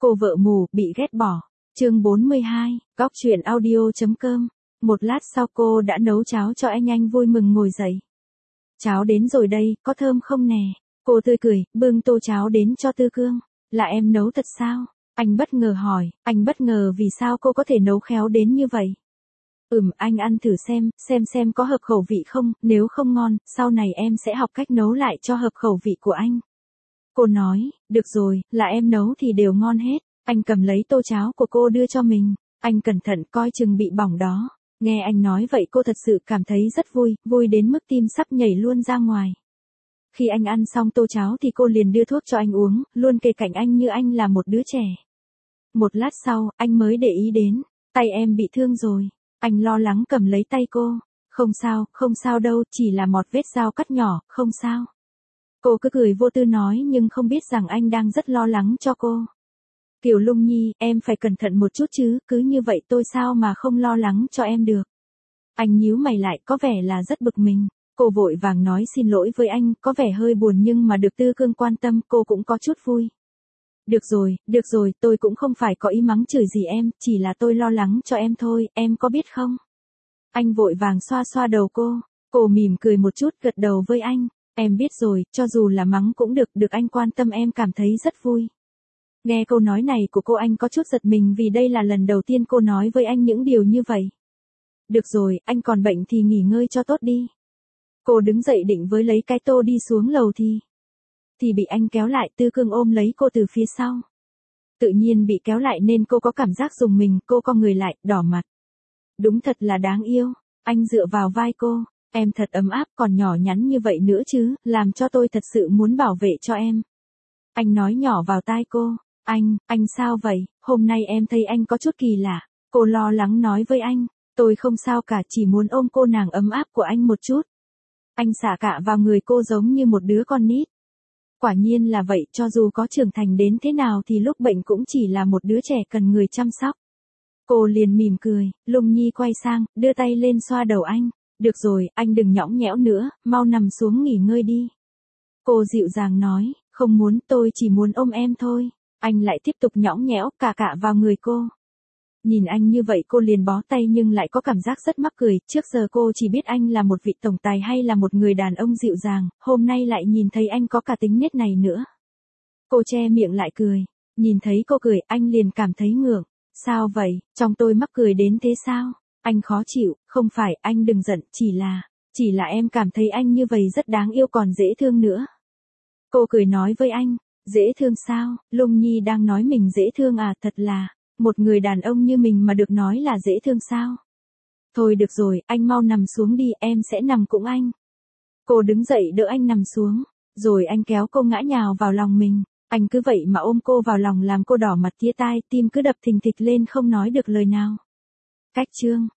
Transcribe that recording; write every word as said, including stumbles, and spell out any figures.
Cô vợ mù, bị ghét bỏ. Chương bốn mươi hai, Góc truyện audio.com. Một lát sau cô đã nấu cháo cho anh anh vui mừng ngồi dậy. Cháo đến rồi đây, có thơm không nè? Cô tươi cười, bưng tô cháo đến cho Tư Cương. Là em nấu thật sao? Anh bất ngờ hỏi, anh bất ngờ vì sao cô có thể nấu khéo đến như vậy. Ừm, anh ăn thử xem, xem xem có hợp khẩu vị không, nếu không ngon, sau này em sẽ học cách nấu lại cho hợp khẩu vị của anh. Cô nói, được rồi, là em nấu thì đều ngon hết. Anh cầm lấy tô cháo của cô đưa cho mình. Anh cẩn thận coi chừng bị bỏng đó. Nghe anh nói vậy cô thật sự cảm thấy rất vui, vui đến mức tim sắp nhảy luôn ra ngoài. Khi anh ăn xong tô cháo thì cô liền đưa thuốc cho anh uống, luôn kề cạnh anh như anh là một đứa trẻ. Một lát sau, anh mới để ý đến, tay em bị thương rồi. Anh lo lắng cầm lấy tay cô. Không sao, không sao đâu, chỉ là một vết dao cắt nhỏ, không sao. Cô cứ cười vô tư nói nhưng không biết rằng anh đang rất lo lắng cho cô. Kiều Lung Nhi, em phải cẩn thận một chút chứ, cứ như vậy tôi sao mà không lo lắng cho em được. Anh nhíu mày lại, có vẻ là rất bực mình. Cô vội vàng nói xin lỗi với anh, có vẻ hơi buồn nhưng mà được Tư Cương quan tâm cô cũng có chút vui. Được rồi, được rồi, tôi cũng không phải có ý mắng chửi gì em, chỉ là tôi lo lắng cho em thôi, em có biết không? Anh vội vàng xoa xoa đầu cô, cô mỉm cười một chút gật đầu với anh. Em biết rồi, cho dù là mắng cũng được, được anh quan tâm em cảm thấy rất vui. Nghe câu nói này của cô anh có chút giật mình vì đây là lần đầu tiên cô nói với anh những điều như vậy. Được rồi, anh còn bệnh thì nghỉ ngơi cho tốt đi. Cô đứng dậy định với lấy cái tô đi xuống lầu thì... Thì bị anh kéo lại, Tư Cương ôm lấy cô từ phía sau. Tự nhiên bị kéo lại nên cô có cảm giác rùng mình, cô co người lại, đỏ mặt. Đúng thật là đáng yêu, anh dựa vào vai cô. Em thật ấm áp còn nhỏ nhắn như vậy nữa chứ, làm cho tôi thật sự muốn bảo vệ cho em. Anh nói nhỏ vào tai cô, anh, anh sao vậy, hôm nay em thấy anh có chút kỳ lạ. Cô lo lắng nói với anh, tôi không sao cả chỉ muốn ôm cô nàng ấm áp của anh một chút. Anh xả cả vào người cô giống như một đứa con nít. Quả nhiên là vậy, cho dù có trưởng thành đến thế nào thì lúc bệnh cũng chỉ là một đứa trẻ cần người chăm sóc. Cô liền mỉm cười, Lung Nhi quay sang, đưa tay lên xoa đầu anh. Được rồi, anh đừng nhõng nhẽo nữa, mau nằm xuống nghỉ ngơi đi. Cô dịu dàng nói, không muốn, tôi chỉ muốn ôm em thôi. Anh lại tiếp tục nhõng nhẽo cả cả vào người cô. Nhìn anh như vậy cô liền bó tay nhưng lại có cảm giác rất mắc cười, trước giờ cô chỉ biết anh là một vị tổng tài hay là một người đàn ông dịu dàng, hôm nay lại nhìn thấy anh có cả tính nết này nữa. Cô che miệng lại cười, nhìn thấy cô cười anh liền cảm thấy ngượng, sao vậy, trong tôi mắc cười đến thế sao? Anh khó chịu, không phải, anh đừng giận, chỉ là, chỉ là em cảm thấy anh như vậy rất đáng yêu còn dễ thương nữa. Cô cười nói với anh, dễ thương sao, Lung Nhi đang nói mình dễ thương à, thật là, một người đàn ông như mình mà được nói là dễ thương sao. Thôi được rồi, anh mau nằm xuống đi, em sẽ nằm cùng anh. Cô đứng dậy đỡ anh nằm xuống, rồi anh kéo cô ngã nhào vào lòng mình, anh cứ vậy mà ôm cô vào lòng làm cô đỏ mặt tía tai, tim cứ đập thình thịch lên không nói được lời nào. Cách chương